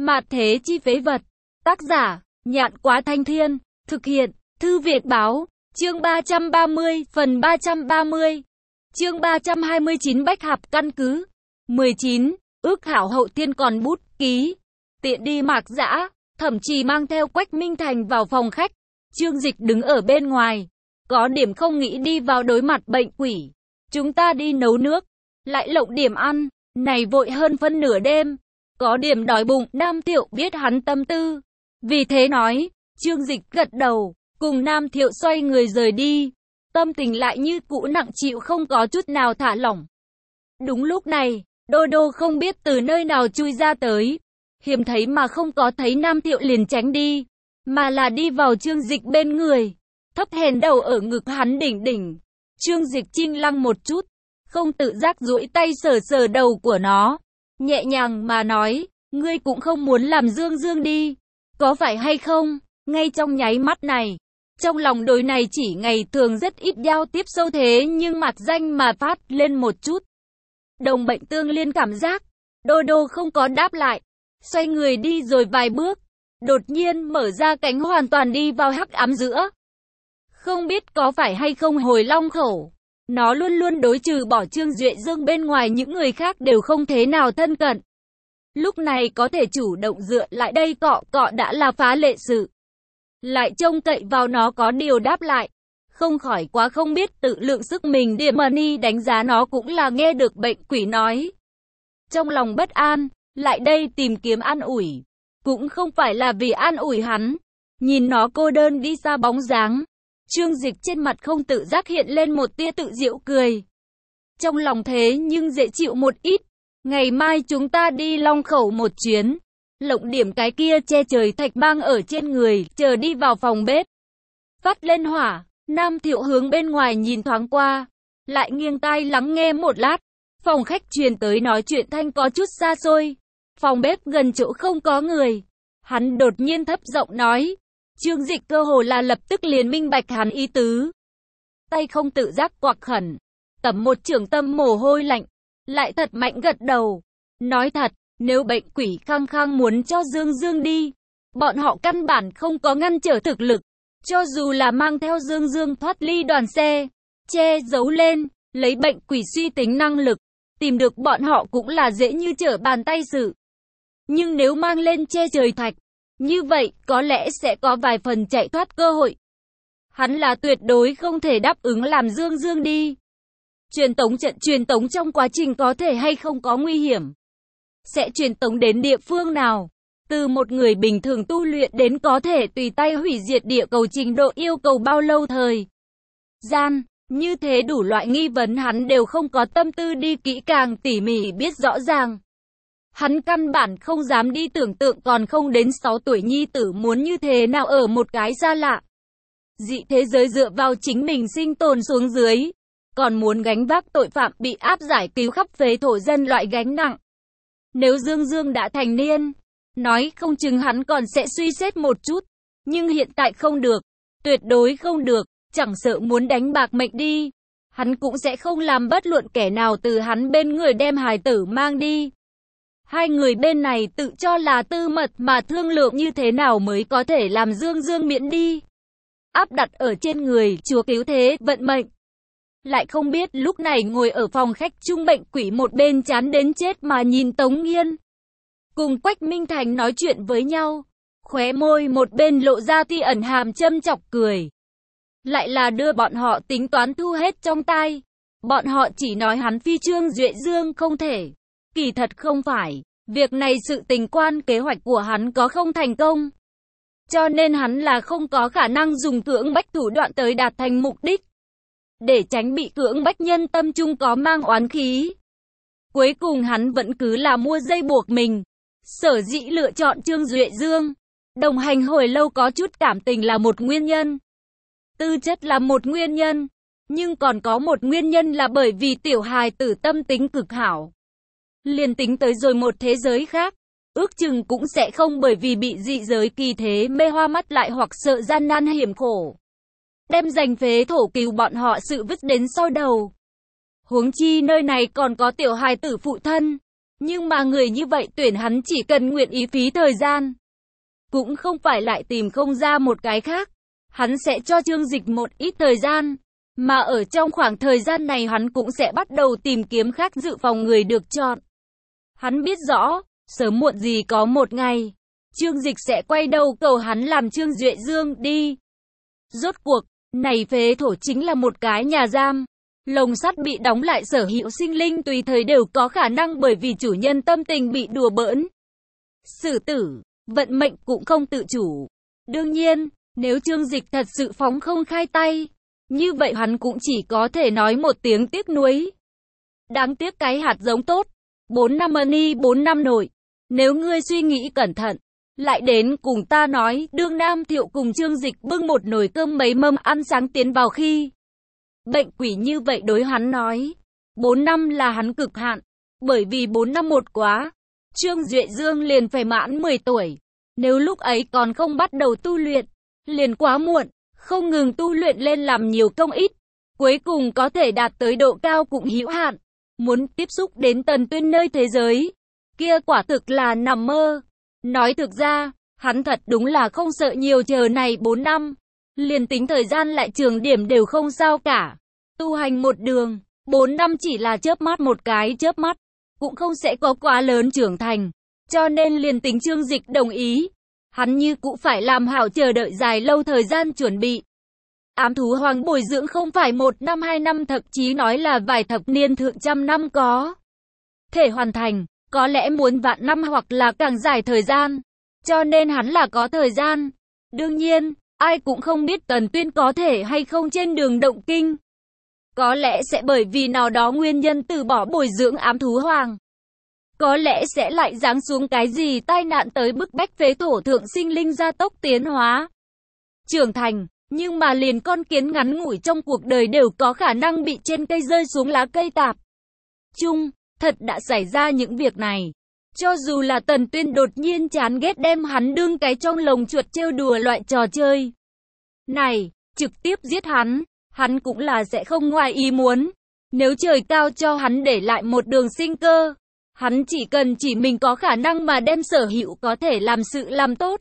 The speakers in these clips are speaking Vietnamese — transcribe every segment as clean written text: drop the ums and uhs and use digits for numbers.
Mạt thế chi phế vật. Tác giả, Nhạn Quá Thanh Thiên. Thực hiện, Thư Việt Báo. Chương 330, phần 330. Chương 329 Bách Hạp căn cứ. 19. Ước hảo hậu tiên còn bút ký. Tiện đi Mạc Dã, Thẩm Trì mang theo Quách Minh Thành vào phòng khách. Trương Dịch đứng ở bên ngoài. Có điểm không nghĩ đi vào đối mặt bệnh quỷ. Chúng ta đi nấu nước. Lại lộng điểm ăn. Này vội hơn phân nửa đêm. Có điểm đói bụng. Nam Thiệu biết hắn tâm tư. Vì thế nói. Trương Dịch gật đầu. Cùng Nam Thiệu xoay người rời đi. Tâm tình lại như cũ nặng chịu, không có chút nào thả lỏng. Đúng lúc này, Đô Đô không biết từ nơi nào chui ra tới. Hiếm thấy mà không có thấy Nam Thiệu liền tránh đi. Mà là đi vào Trương Dịch bên người. Thấp hèn đầu ở ngực hắn đỉnh đỉnh. Trương Dịch chinh lăng một chút. Không tự giác duỗi tay sờ sờ đầu của nó. Nhẹ nhàng mà nói. Ngươi cũng không muốn làm Dương Dương đi. Có phải hay không? Ngay trong nháy mắt này. Trong lòng đối này chỉ ngày thường rất ít giao tiếp sâu thế nhưng mặt danh mà phát lên một chút. Đồng bệnh tương liên cảm giác. Đô Đô không có đáp lại. Xoay người đi rồi vài bước. Đột nhiên mở ra cánh hoàn toàn đi vào hắc ám giữa. Không biết có phải hay không hồi long khẩu. Nó luôn luôn đối trừ bỏ Trương Duệ Dương bên ngoài những người khác đều không thế nào thân cận. Lúc này có thể chủ động dựa lại đây cọ cọ đã là phá lệ sự. Lại trông cậy vào nó có điều đáp lại. Không khỏi quá không biết tự lượng sức mình. Diemani đánh giá nó cũng là nghe được bệnh quỷ nói. Trong lòng bất an, lại đây tìm kiếm an ủi. Cũng không phải là vì an ủi hắn. Nhìn nó cô đơn đi xa bóng dáng. Trương Dịch trên mặt không tự giác hiện lên một tia tự giễu cười. Trong lòng thế nhưng dễ chịu một ít. Ngày mai chúng ta đi Long Khẩu một chuyến. Lộng điểm cái kia che trời thạch bang ở trên người, chờ đi vào phòng bếp. Phát lên hỏa, Nam Thiệu hướng bên ngoài nhìn thoáng qua. Lại nghiêng tai lắng nghe một lát. Phòng khách truyền tới nói chuyện thanh có chút xa xôi. Phòng bếp gần chỗ không có người. Hắn đột nhiên thấp giọng nói. Trương Dịch cơ hồ là lập tức liền minh bạch hắn ý tứ. Tay không tự giác quặc khẩn. Tẩm một chưởng tâm mồ hôi lạnh. Lại thật mạnh gật đầu. Nói thật, nếu bệnh quỷ khăng khăng muốn cho Dương Dương đi. Bọn họ căn bản không có ngăn trở thực lực. Cho dù là mang theo Dương Dương thoát ly đoàn xe. Che giấu lên, lấy bệnh quỷ suy tính năng lực. Tìm được bọn họ cũng là dễ như trở bàn tay sự. Nhưng nếu mang lên che trời thạch. Như vậy, có lẽ sẽ có vài phần chạy thoát cơ hội. Hắn là tuyệt đối không thể đáp ứng làm Dương Dương đi. Truyền tống trong quá trình có thể hay không có nguy hiểm. Sẽ truyền tống đến địa phương nào? Từ một người bình thường tu luyện đến có thể tùy tay hủy diệt địa cầu trình độ yêu cầu bao lâu thời gian. Như thế đủ loại nghi vấn hắn đều không có tâm tư đi kỹ càng tỉ mỉ biết rõ ràng. Hắn căn bản không dám đi tưởng tượng còn không đến 6 tuổi nhi tử muốn như thế nào ở một cái xa lạ. Dị thế giới dựa vào chính mình sinh tồn xuống dưới. Còn muốn gánh vác tội phạm bị áp giải cứu khắp phế thổ dân loại gánh nặng. Nếu Dương Dương đã thành niên, nói không chừng hắn còn sẽ suy xét một chút. Nhưng hiện tại không được, tuyệt đối không được, chẳng sợ muốn đánh bạc mệnh đi. Hắn cũng sẽ không làm bất luận kẻ nào từ hắn bên người đem hài tử mang đi. Hai người bên này tự cho là tư mật mà thương lượng như thế nào mới có thể làm Dương Dương miễn đi. Áp đặt ở trên người chúa cứu thế vận mệnh. Lại không biết lúc này ngồi ở phòng khách chung bệnh quỷ một bên chán đến chết mà nhìn Tống Nghiên. Cùng Quách Minh Thành nói chuyện với nhau. Khóe môi một bên lộ ra tia ẩn hàm châm chọc cười. Lại là đưa bọn họ tính toán thu hết trong tay. Bọn họ chỉ nói hắn phi Trương Duệ Dương không thể. Kỳ thật không phải. Việc này sự tình quan kế hoạch của hắn có không thành công. Cho nên hắn là không có khả năng dùng cưỡng bách thủ đoạn tới đạt thành mục đích. Để tránh bị cưỡng bách nhân tâm trung có mang oán khí. Cuối cùng hắn vẫn cứ là mua dây buộc mình. Sở dĩ lựa chọn Trương Duệ Dương. Đồng hành hồi lâu có chút cảm tình là một nguyên nhân. Tư chất là một nguyên nhân. Nhưng còn có một nguyên nhân là bởi vì tiểu hài tử tâm tính cực hảo. Liền tính tới rồi một thế giới khác. Ước chừng cũng sẽ không bởi vì bị dị giới kỳ thế mê hoa mắt lại hoặc sợ gian nan hiểm khổ. Đem giành phế thổ cứu bọn họ sự vứt đến sau đầu. Huống chi nơi này còn có tiểu hài tử phụ thân. Nhưng mà người như vậy tuyển hắn chỉ cần nguyện ý phí thời gian. Cũng không phải lại tìm không ra một cái khác. Hắn sẽ cho Trương Dịch một ít thời gian. Mà ở trong khoảng thời gian này hắn cũng sẽ bắt đầu tìm kiếm khác dự phòng người được chọn. Hắn biết rõ, sớm muộn gì có một ngày, Trương Dịch sẽ quay đầu cầu hắn làm Trương Duệ Dương đi. Rốt cuộc, này phế thổ chính là một cái nhà giam. Lồng sắt bị đóng lại, sở hữu sinh linh tùy thời đều có khả năng bởi vì chủ nhân tâm tình bị đùa bỡn. Xử tử, vận mệnh cũng không tự chủ. Đương nhiên, nếu Trương Dịch thật sự phóng không khai tay, như vậy hắn cũng chỉ có thể nói một tiếng tiếc nuối. Đáng tiếc cái hạt giống tốt. 4 năm ni 4 năm nội. Nếu ngươi suy nghĩ cẩn thận, lại đến cùng ta nói, đương Nam Thiệu cùng Trương Dịch bưng một nồi cơm mấy mâm ăn sáng tiến vào khi. Bệnh quỷ như vậy đối hắn nói. 4 năm là hắn cực hạn. Bởi vì 4 năm một quá. Trương Duệ Dương liền phải mãn 10 tuổi. Nếu lúc ấy còn không bắt đầu tu luyện, liền quá muộn. Không ngừng tu luyện lên làm nhiều công ít. Cuối cùng có thể đạt tới độ cao cũng hữu hạn. Muốn tiếp xúc đến Tần Tuyên nơi thế giới, kia quả thực là nằm mơ. Nói thực ra, hắn thật đúng là không sợ nhiều, chờ này 4 năm. Liền tính thời gian lại trường điểm đều không sao cả. Tu hành một đường, 4 năm chỉ là chớp mắt, một cái chớp mắt, cũng không sẽ có quá lớn trưởng thành. Cho nên liền tính Trương Dịch đồng ý, hắn như cũng phải làm hảo chờ đợi dài lâu thời gian chuẩn bị. Ám thú hoàng bồi dưỡng không phải 1 năm 2 năm, thậm chí nói là vài thập niên thượng trăm năm có thể hoàn thành, có lẽ muốn vạn năm hoặc là càng dài thời gian. Cho nên hắn là có thời gian. Đương nhiên, ai cũng không biết Tần Tuyên có thể hay không trên đường động kinh. Có lẽ sẽ bởi vì nào đó nguyên nhân từ bỏ bồi dưỡng ám thú hoàng. Có lẽ sẽ lại giáng xuống cái gì tai nạn tới bức bách phế thổ thượng sinh linh gia tốc tiến hóa, trưởng thành. Nhưng mà liền con kiến ngắn ngủi trong cuộc đời đều có khả năng bị trên cây rơi xuống lá cây tạp. Thật đã xảy ra những việc này. Cho dù là Tần Tuyên đột nhiên chán ghét đem hắn đương cái trong lồng chuột trêu đùa loại trò chơi này, trực tiếp giết hắn cũng là sẽ không ngoài ý muốn. Nếu trời cao cho hắn để lại một đường sinh cơ, hắn chỉ cần chỉ mình có khả năng mà đem sở hữu có thể làm sự làm tốt.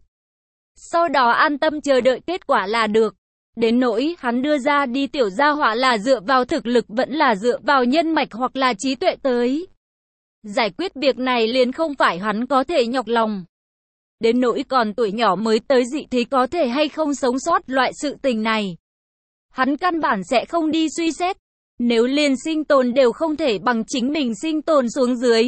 Sau đó an tâm chờ đợi kết quả là được. Đến nỗi hắn đưa ra đi tiểu gia hỏa là dựa vào thực lực vẫn là dựa vào nhân mạch hoặc là trí tuệ tới giải quyết việc này, liền không phải hắn có thể nhọc lòng. Đến nỗi còn tuổi nhỏ mới tới dị thì có thể hay không sống sót loại sự tình này, hắn căn bản sẽ không đi suy xét. Nếu liền sinh tồn đều không thể bằng chính mình sinh tồn xuống dưới,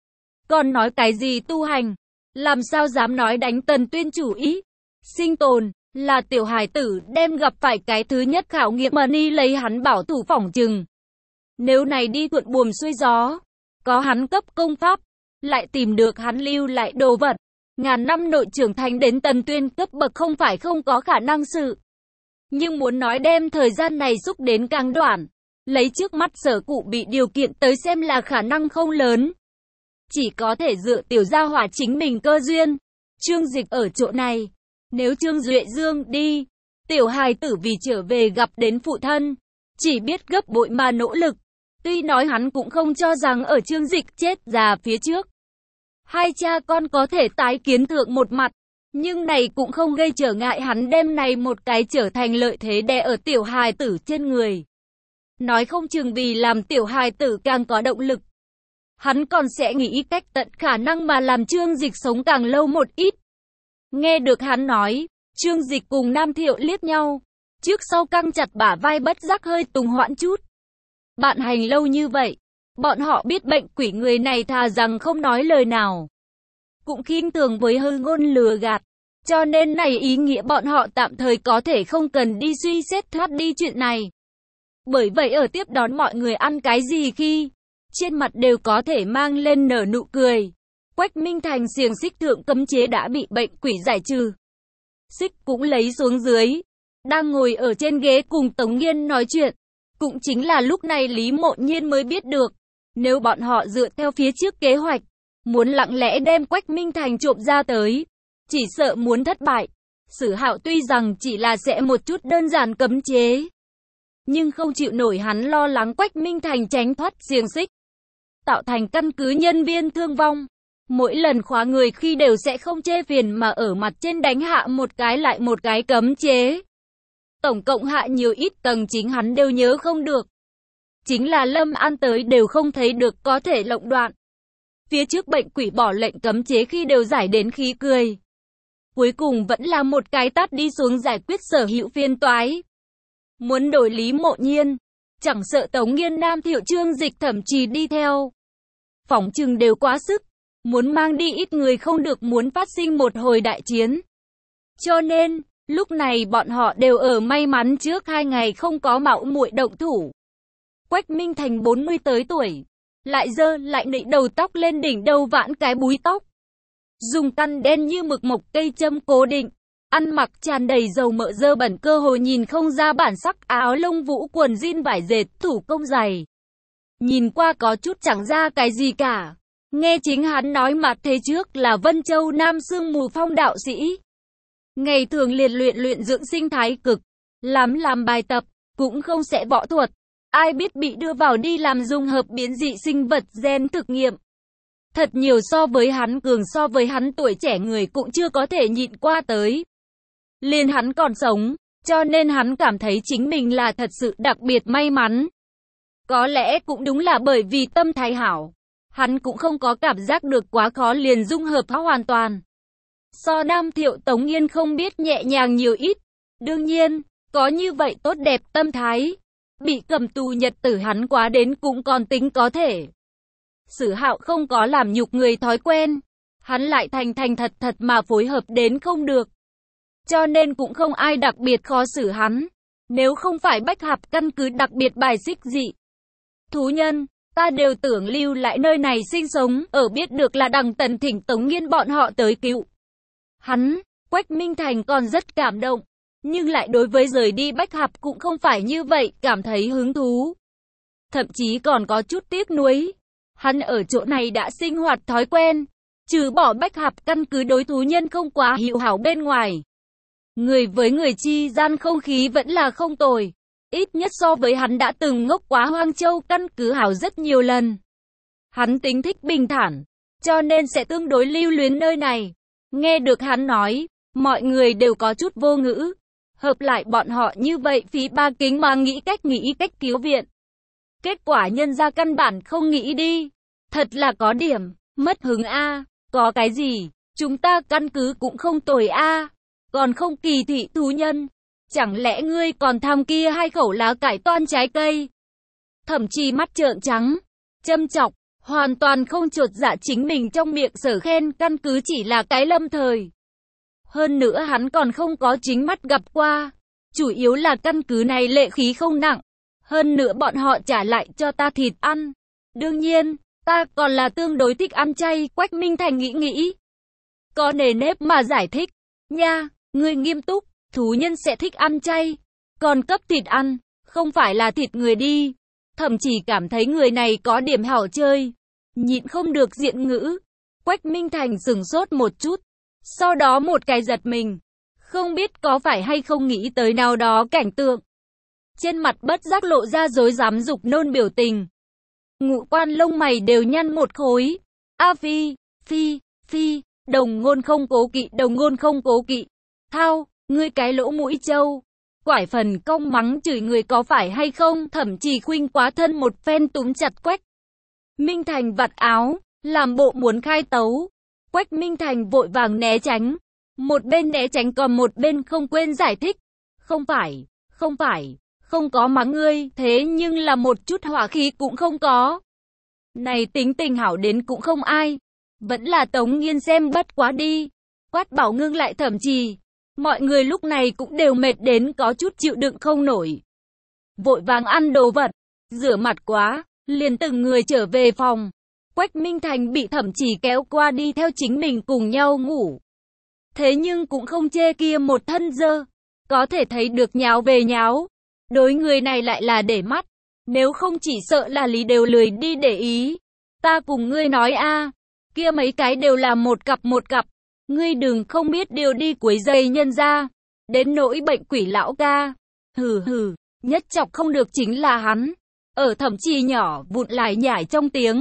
còn nói cái gì tu hành, làm sao dám nói đánh Tần Tuyên chủ ý. Sinh tồn là tiểu hài tử đem gặp phải cái thứ nhất khảo nghiệm mà ni lấy hắn bảo thủ phỏng chừng. Nếu này đi thuận buồm xuôi gió, có hắn cấp công pháp, lại tìm được hắn lưu lại đồ vật, ngàn năm nội trưởng thành đến Tần Tuyên cấp bậc không phải không có khả năng sự. Nhưng muốn nói đem thời gian này xúc đến càng đoạn, lấy trước mắt sở cụ bị điều kiện tới xem là khả năng không lớn. Chỉ có thể dựa tiểu gia hỏa chính mình cơ duyên. Trương Dịch ở chỗ này. Nếu Trương Duệ Dương đi, tiểu hài tử vì trở về gặp đến phụ thân, chỉ biết gấp bội mà nỗ lực. Tuy nói hắn cũng không cho rằng ở Trương Dịch chết già phía trước, hai cha con có thể tái kiến thượng một mặt, nhưng này cũng không gây trở ngại hắn đem này một cái trở thành lợi thế đè ở tiểu hài tử trên người. Nói không chừng vì làm tiểu hài tử càng có động lực, hắn còn sẽ nghĩ cách tận khả năng mà làm Trương Dịch sống càng lâu một ít. Nghe được hắn nói, Trương Dịch cùng Nam Thiệu liếc nhau, trước sau căng chặt bả vai bất giác hơi tùng hoãn chút. Bạn hành lâu như vậy, bọn họ biết bệnh quỷ người này thà rằng không nói lời nào, cũng khinh thường với hư ngôn lừa gạt, cho nên này ý nghĩa bọn họ tạm thời có thể không cần đi suy xét thoát đi chuyện này. Bởi vậy ở tiếp đón mọi người ăn cái gì khi, trên mặt đều có thể mang lên nở nụ cười. Quách Minh Thành xiềng xích thượng cấm chế đã bị bệnh quỷ giải trừ. Xích cũng lấy xuống dưới, đang ngồi ở trên ghế cùng Tống Nghiên nói chuyện. Cũng chính là lúc này Lý Mộ Nhiên mới biết được, nếu bọn họ dựa theo phía trước kế hoạch, muốn lặng lẽ đem Quách Minh Thành trộm ra tới, chỉ sợ muốn thất bại. Sử Hạo tuy rằng chỉ là sẽ một chút đơn giản cấm chế, nhưng không chịu nổi hắn lo lắng Quách Minh Thành tránh thoát xiềng xích. tạo thành căn cứ nhân viên thương vong. Mỗi lần khóa người khi đều sẽ không chê phiền mà ở mặt trên đánh hạ một cái lại một cái cấm chế. Tổng cộng hạ nhiều ít tầng chính hắn đều nhớ không được. Chính là Lâm An tới đều không thấy được có thể lộng đoạn. Phía trước bệnh quỷ bỏ lệnh cấm chế khi đều giải đến khí cười. Cuối cùng vẫn là một cái tát đi xuống giải quyết sở hữu phiên toái. Muốn đổi Lý Mộ Nhiên, chẳng sợ Tống Nghiên Nam Thiệu Trương Dịch thậm chí đi theo. Phỏng chừng đều quá sức, muốn mang đi ít người không được, muốn phát sinh một hồi đại chiến. Cho nên, lúc này bọn họ đều ở may mắn trước 2 ngày không có mạo muội động thủ. Quách Minh Thành 40 tới tuổi, lại dơ lại nịnh đầu tóc lên đỉnh đầu vãn cái búi tóc. Dùng căn đen như mực mộc cây châm cố định, ăn mặc tràn đầy dầu mỡ dơ bẩn cơ hồ nhìn không ra bản sắc, áo lông vũ quần jean vải dệt thủ công dày. Nhìn qua có chút chẳng ra cái gì cả. Nghe chính hắn nói mặt thế trước là Vân Châu Nam Sương Mù Phong đạo sĩ. Ngày thường luyện dưỡng sinh thái cực, làm bài tập, cũng không sẽ võ thuật. Ai biết bị đưa vào đi làm dung hợp biến dị sinh vật gen thực nghiệm. Thật nhiều so với hắn cường, so với hắn tuổi trẻ người cũng chưa có thể nhịn qua tới. Liền hắn còn sống, cho nên hắn cảm thấy chính mình là thật sự đặc biệt may mắn. Có lẽ cũng đúng là bởi vì tâm thái hảo, hắn cũng không có cảm giác được quá khó liền dung hợp hoàn toàn. So Nam Thiệu Tống Yên không biết nhẹ nhàng nhiều ít. Đương nhiên, có như vậy tốt đẹp tâm thái. Bị cầm tù nhật tử hắn quá đến cũng còn tính có thể. Sử Hạo không có làm nhục người thói quen. Hắn lại thành thật mà phối hợp đến không được. Cho nên cũng không ai đặc biệt khó xử hắn. Nếu không phải Bách Hạp căn cứ đặc biệt bài xích dị thú nhân, ta đều tưởng lưu lại nơi này sinh sống, ở biết được là Đằng Tần thỉnh Tống Nghiên bọn họ tới cứu hắn, Quách Minh Thành còn rất cảm động, nhưng lại đối với rời đi Bách Hạp cũng không phải như vậy, cảm thấy hứng thú. Thậm chí còn có chút tiếc nuối. Hắn ở chỗ này đã sinh hoạt thói quen, trừ bỏ Bách Hạp căn cứ đối thú nhân không quá hữu hảo bên ngoài. Người với người chi gian không khí vẫn là không tồi. Ít nhất so với hắn đã từng ngốc quá Hoang Châu căn cứ hảo rất nhiều lần. Hắn tính thích bình thản, cho nên sẽ tương đối lưu luyến nơi này. Nghe được hắn nói, mọi người đều có chút vô ngữ. Hợp lại bọn họ như vậy phí ba kính mà nghĩ cách cứu viện. Kết quả nhân ra căn bản không nghĩ đi. Thật là có điểm, mất hứng a. Có cái gì, chúng ta căn cứ cũng không tồi a. Còn không kỳ thị thú nhân. Chẳng lẽ ngươi còn tham kia 2 khẩu lá cải toan trái cây? Thậm chí mắt trợn trắng, châm chọc, hoàn toàn không chột dạ chính mình trong miệng sở khen căn cứ chỉ là cái lâm thời. Hơn nữa hắn còn không có chính mắt gặp qua. Chủ yếu là căn cứ này lệ khí không nặng. Hơn nữa bọn họ trả lại cho ta thịt ăn. Đương nhiên, ta còn là tương đối thích ăn chay. Quách Minh Thành nghĩ. Có nề nếp mà giải thích. Nha, ngươi nghiêm túc. Thú nhân sẽ thích ăn chay, còn cấp thịt ăn, không phải là thịt người đi. Thậm chí cảm thấy người này có điểm hảo chơi. Nhịn không được diện ngữ. Quách Minh Thành sửng sốt một chút, sau đó một cái giật mình. Không biết có phải hay không nghĩ tới nào đó cảnh tượng. Trên mặt bất giác lộ ra rối rắm dục nôn biểu tình. Ngũ quan lông mày đều nhăn một khối. A phi, đồng ngôn không cố kỵ. Thao, ngươi cái lỗ mũi trâu. Quải phần công mắng chửi người có phải hay không, thậm chí khuynh quá thân một phen túm chặt Quách Minh Thành vạt áo, làm bộ muốn khai tấu. Quách Minh Thành vội vàng né tránh. Một bên né tránh còn một bên không quên giải thích. Không phải, không có mắng ngươi, thế nhưng là một chút hỏa khí cũng không có. Này tính tình hảo đến cũng không ai. Vẫn là Tống Nghiên xem bất quá đi. Quát bảo ngưng lại thậm chí. Mọi người lúc này cũng đều mệt đến có chút chịu đựng không nổi. Vội vàng ăn đồ vật, rửa mặt quá, liền từng người trở về phòng. Quách Minh Thành bị thậm chí kéo qua đi theo chính mình cùng nhau ngủ. Thế nhưng cũng không chê kia một thân dơ. Có thể thấy được nháo về nháo. Đối người này lại là để mắt. Nếu không chỉ sợ là Lý đều lười đi để ý. Ta cùng ngươi nói a, kia mấy cái đều là một cặp. Ngươi đừng không biết điều đi quấy rầy nhân ra. Đến nỗi bệnh quỷ lão ca. Hừ, nhất chọc không được chính là hắn. Ở thậm chí nhỏ vụn lại nhải trong tiếng.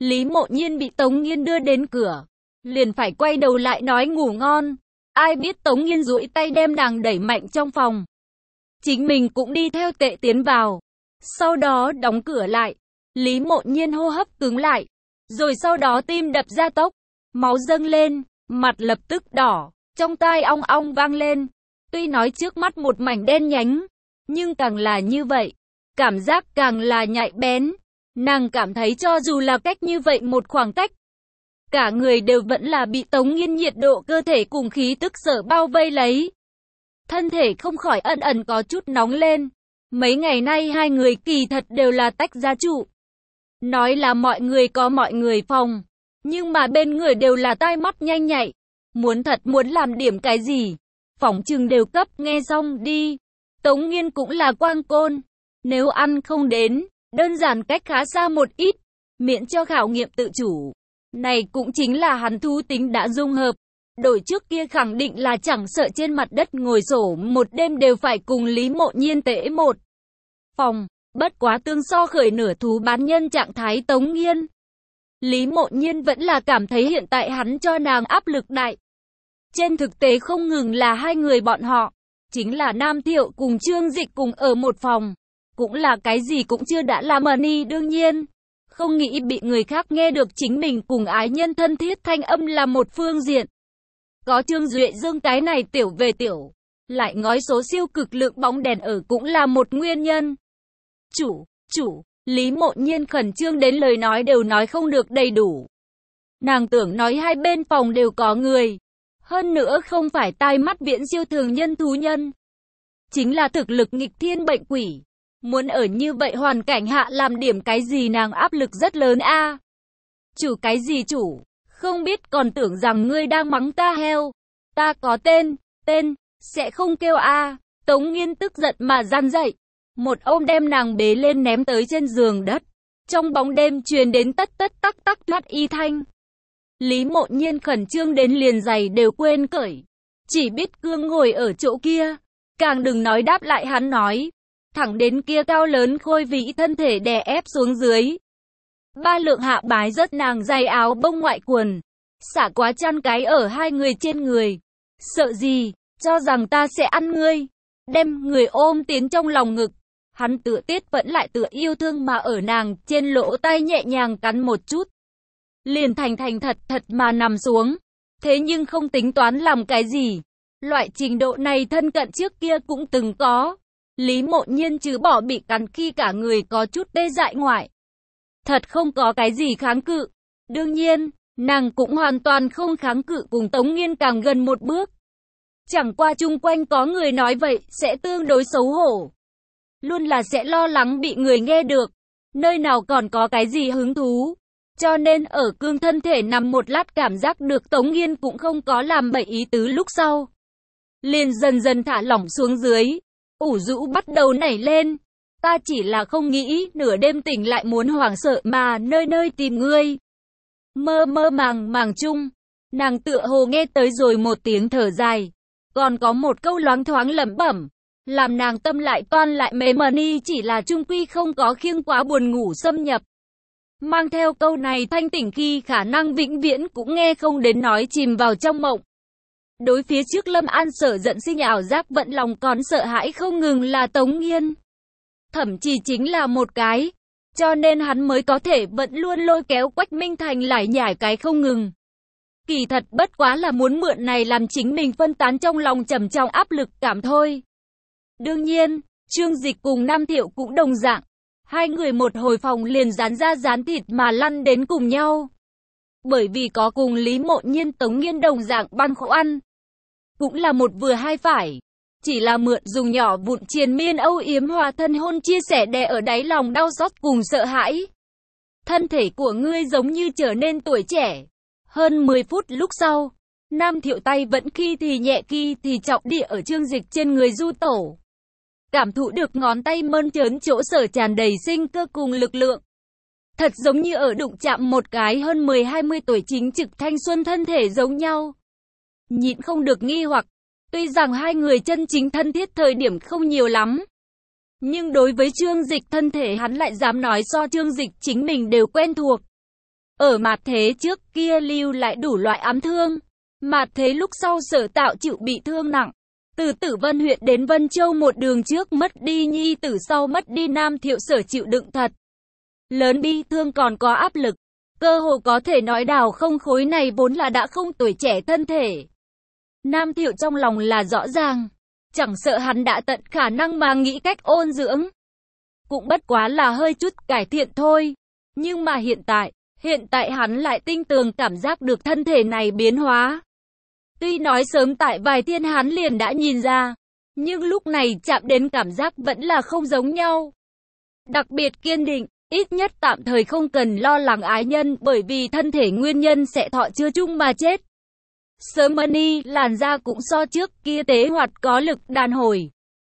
Lý Mộ Nhiên bị Tống Nghiên đưa đến cửa, liền phải quay đầu lại nói ngủ ngon. Ai biết Tống Nghiên duỗi tay đem nàng đẩy mạnh trong phòng. Chính mình cũng đi theo tệ tiến vào. Sau đó đóng cửa lại. Lý Mộ Nhiên hô hấp cứng lại. Rồi sau đó tim đập ra tốc. Máu dâng lên, mặt lập tức đỏ. Trong tai ong ong vang lên. Tuy nói trước mắt một mảnh đen nhánh, nhưng càng là như vậy, cảm giác càng là nhạy bén. Nàng cảm thấy cho dù là cách như vậy một khoảng cách, cả người đều vẫn là bị Tống Nghiên nhiệt độ cơ thể cùng khí tức sở bao vây lấy. Thân thể không khỏi ẩn ẩn có chút nóng lên. Mấy ngày nay hai người kỳ thật đều là tách ra trụ. Nói là mọi người có mọi người phòng, nhưng mà bên người đều là tai mắt nhanh nhạy. Muốn làm điểm cái gì, phỏng chừng đều cấp. Nghe xong đi. Tống Nghiên cũng là quang côn. Nếu ăn không đến, đơn giản cách khá xa một ít, miễn cho khảo nghiệm tự chủ. Này cũng chính là hắn thú tính đã dung hợp. Đổi trước kia khẳng định là chẳng sợ trên mặt đất ngồi sổ một đêm đều phải cùng Lý Mộ Nhiên tễ một phòng. Bất quá tương so khởi nửa thú bán nhân trạng thái Tống Nghiên, Lý Mộ Nhiên vẫn là cảm thấy hiện tại hắn cho nàng áp lực đại. Trên thực tế không ngừng là hai người bọn họ, chính là Nam Thiệu cùng Trương Dịch cùng ở một phòng, cũng là cái gì cũng chưa đã làm ni. Đương nhiên, không nghĩ bị người khác nghe được chính mình cùng ái nhân thân thiết thanh âm là một phương diện. Có Trương Duệ Dương cái này tiểu về tiểu, lại ngói số siêu cực lượng bóng đèn ở cũng là một nguyên nhân. Chủ, Lý Mộ Nhiên khẩn trương đến lời nói đều nói không được đầy đủ. Nàng tưởng nói hai bên phòng đều có người. Hơn nữa không phải tai mắt viễn siêu thường nhân thú nhân, chính là thực lực nghịch thiên bệnh quỷ. Muốn ở như vậy hoàn cảnh hạ làm điểm cái gì nàng áp lực rất lớn a. Chủ cái gì chủ? Không biết còn tưởng rằng ngươi đang mắng ta heo. Ta có tên, sẽ không kêu a. Tống Nghiên tức giận mà răn dậy. Một ôm đem nàng bế lên ném tới trên giường đất. Trong bóng đêm truyền đến tất tắc thoát y thanh. Lý Mộ Nhiên khẩn trương đến liền giày đều quên cởi. Chỉ biết cương ngồi ở chỗ kia. Càng đừng nói đáp lại hắn nói. Thẳng đến kia cao lớn khôi vĩ thân thể đè ép xuống dưới. Ba lượng hạ bái rớt nàng giày áo bông ngoại quần. Xả quá chăn cái ở hai người trên người. Sợ gì, cho rằng ta sẽ ăn ngươi. Đem người ôm tiến trong lòng ngực. Hắn tựa tiết vẫn lại tựa yêu thương mà ở nàng trên lỗ tai nhẹ nhàng cắn một chút. Liền thành thật mà nằm xuống. Thế nhưng không tính toán làm cái gì. Loại trình độ này thân cận trước kia cũng từng có. Lý Mộ Nhiên chứ bỏ bị cắn khi cả người có chút tê dại ngoại. Thật không có cái gì kháng cự. Đương nhiên, nàng cũng hoàn toàn không kháng cự cùng Tống Nghiên càng gần một bước. Chẳng qua chung quanh có người nói vậy sẽ tương đối xấu hổ. Luôn là sẽ lo lắng bị người nghe được. Nơi nào còn có cái gì hứng thú. Cho nên ở cương thân thể nằm một lát cảm giác được Tống Nghiên cũng không có làm bậy ý tứ lúc sau. Liền dần dần thả lỏng xuống dưới. Ủ rũ bắt đầu nảy lên. Ta chỉ là không nghĩ nửa đêm tỉnh lại muốn hoảng sợ mà nơi nơi tìm ngươi. Mơ màng chung. Nàng tựa hồ nghe tới rồi một tiếng thở dài. Còn có một câu loáng thoáng lẩm bẩm. Làm nàng tâm lại toan lại mê mờ chỉ là trung quy không có khiêng quá buồn ngủ xâm nhập. Mang theo câu này thanh tỉnh khi khả năng vĩnh viễn cũng nghe không đến nói chìm vào trong mộng. Đối phía trước Lâm An sở giận sinh ảo giác vận lòng còn sợ hãi không ngừng là Tống Nghiên. Thậm chí chính là một cái. Cho nên hắn mới có thể vẫn luôn lôi kéo Quách Minh Thành lại nhảy cái không ngừng. Kỳ thật bất quá là muốn mượn này làm chính mình phân tán trong lòng trầm trọng áp lực cảm thôi. Đương nhiên, Trương Dịch cùng Nam Thiệu cũng đồng dạng. Hai người một hồi phòng liền dán ra dán thịt mà lăn đến cùng nhau. Bởi vì có cùng Lý Mộ Nhiên Tống Nghiên đồng dạng băn khoăn. Cũng là một vừa hai phải. Chỉ là mượn dùng nhỏ vụn triền miên âu yếm hòa thân hôn chia sẻ đè ở đáy lòng đau xót cùng sợ hãi. Thân thể của ngươi giống như trở nên tuổi trẻ. Hơn 10 phút lúc sau, Nam Thiệu tay vẫn khi thì nhẹ khi thì trọng địa ở Trương Dịch trên người du tổ. Cảm thụ được ngón tay mơn trớn chỗ sở tràn đầy sinh cơ cùng lực lượng. Thật giống như ở đụng chạm một cái hơn 10-20 tuổi chính trực thanh xuân thân thể giống nhau. Nhịn không được nghi hoặc, tuy rằng hai người chân chính thân thiết thời điểm không nhiều lắm. Nhưng đối với Trương Dịch thân thể hắn lại dám nói so Trương Dịch chính mình đều quen thuộc. Ở mạt thế trước kia lưu lại đủ loại ám thương. Mạt thế lúc sau Sở Tạo chịu bị thương nặng. Từ Tử Vân huyện đến Vân Châu một đường trước mất đi nhi tử sau mất đi Nam Thiệu Sở chịu đựng thật lớn bi thương còn có áp lực. Cơ hồ có thể nói Đào Không Khối này vốn là đã không tuổi trẻ thân thể. Nam Thiệu trong lòng là rõ ràng. Chẳng sợ hắn đã tận khả năng mà nghĩ cách ôn dưỡng. Cũng bất quá là hơi chút cải thiện thôi. Nhưng mà hiện tại hắn lại tinh tường cảm giác được thân thể này biến hóa. Tuy nói sớm tại vài thiên hắn liền đã nhìn ra. Nhưng lúc này chạm đến cảm giác vẫn là không giống nhau. Đặc biệt kiên định, ít nhất tạm thời không cần lo lắng ái nhân bởi vì thân thể nguyên nhân sẽ thọ chưa chung mà chết. Sớm mất đi, làn da cũng so trước kia tế hoạt có lực đàn hồi.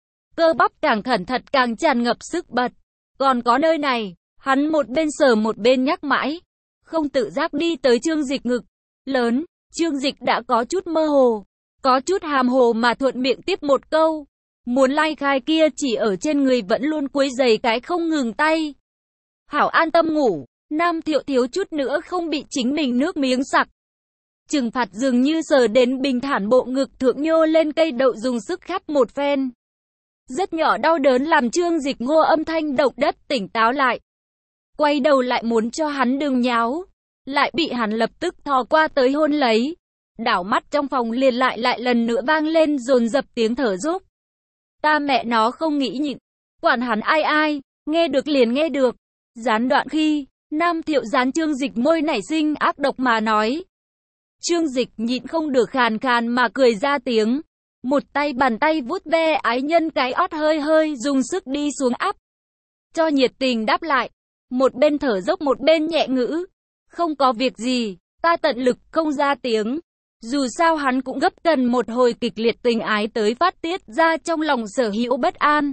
Cơ bắp càng khẩn thật càng tràn ngập sức bật. Còn có nơi này, hắn một bên sờ một bên nhắc mãi. Không tự giác đi tới Trương Dịch ngực lớn, Trương Dịch đã có chút mơ hồ, có chút hàm hồ mà thuận miệng tiếp một câu. Muốn lai khai kia chỉ ở trên người vẫn luôn quấy giày cái không ngừng tay. Hảo an tâm ngủ, Nam Thiệu thiếu chút nữa không bị chính mình nước miếng sặc. Trừng phạt dường như sờ đến bình thản bộ ngực thượng nhô lên cây đậu dùng sức khắp một phen. Rất nhỏ đau đớn làm Trương Dịch ngô âm thanh độc đất tỉnh táo lại. Quay đầu lại muốn cho hắn đừng nháo. Lại bị hắn lập tức thò qua tới hôn lấy. Đảo mắt trong phòng liền lại lần nữa vang lên dồn dập tiếng thở dốc. Ta mẹ nó không nghĩ nhịn. Quản hắn ai, nghe được liền nghe được. Gián đoạn khi, Nam Thiệu dán Trương Dịch môi nảy sinh ác độc mà nói. Trương Dịch nhịn không được khàn khàn mà cười ra tiếng. Một tay bàn tay vuốt ve ái nhân cái ót hơi dùng sức đi xuống áp. Cho nhiệt tình đáp lại. Một bên thở dốc một bên nhẹ ngữ. Không có việc gì, ta tận lực không ra tiếng. Dù sao hắn cũng gấp cần một hồi kịch liệt tình ái tới phát tiết ra trong lòng sở hữu bất an.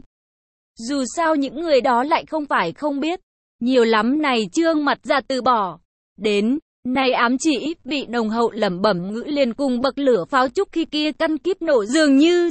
Dù sao những người đó lại không phải không biết. Nhiều lắm này Trương mặt ra từ bỏ. Đến, này ám chỉ, vị nồng hậu lẩm bẩm ngữ liền cùng bậc lửa pháo trúc khi kia căn kíp nổ dường như.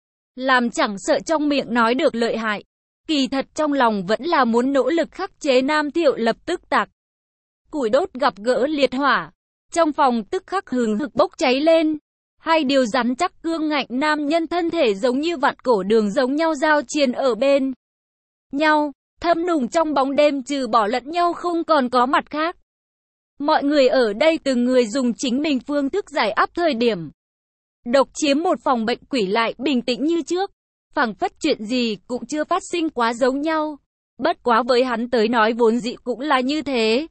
Làm chẳng sợ trong miệng nói được lợi hại. Kỳ thật trong lòng vẫn là muốn nỗ lực khắc chế Nam Thiệu lập tức tạc. Củi đốt gặp gỡ liệt hỏa. Trong phòng tức khắc hừng hực bốc cháy lên. Hai điều rắn chắc cương ngạnh nam nhân thân thể giống như vặn cổ đường giống nhau giao chiến ở bên nhau. Thâm nùng trong bóng đêm trừ bỏ lẫn nhau không còn có mặt khác. Mọi người ở đây từng người dùng chính mình phương thức giải áp thời điểm. Độc chiếm một phòng bệnh quỷ lại bình tĩnh như trước. Phảng phất chuyện gì cũng chưa phát sinh quá giống nhau. Bất quá với hắn tới nói vốn dĩ cũng là như thế.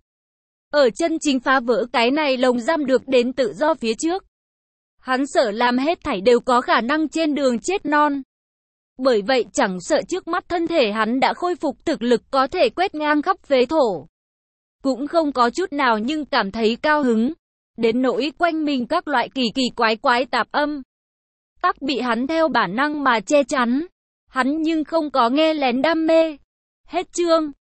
Ở chân chính phá vỡ cái này lồng giam được đến tự do phía trước. Hắn sợ làm hết thảy đều có khả năng trên đường chết non. Bởi vậy chẳng sợ trước mắt thân thể hắn đã khôi phục thực lực có thể quét ngang khắp phế thổ. Cũng không có chút nào nhưng cảm thấy cao hứng. Đến nỗi quanh mình các loại kỳ quái tạp âm. Tắc bị hắn theo bản năng mà che chắn. Hắn nhưng không có nghe lén đam mê. Hết chương.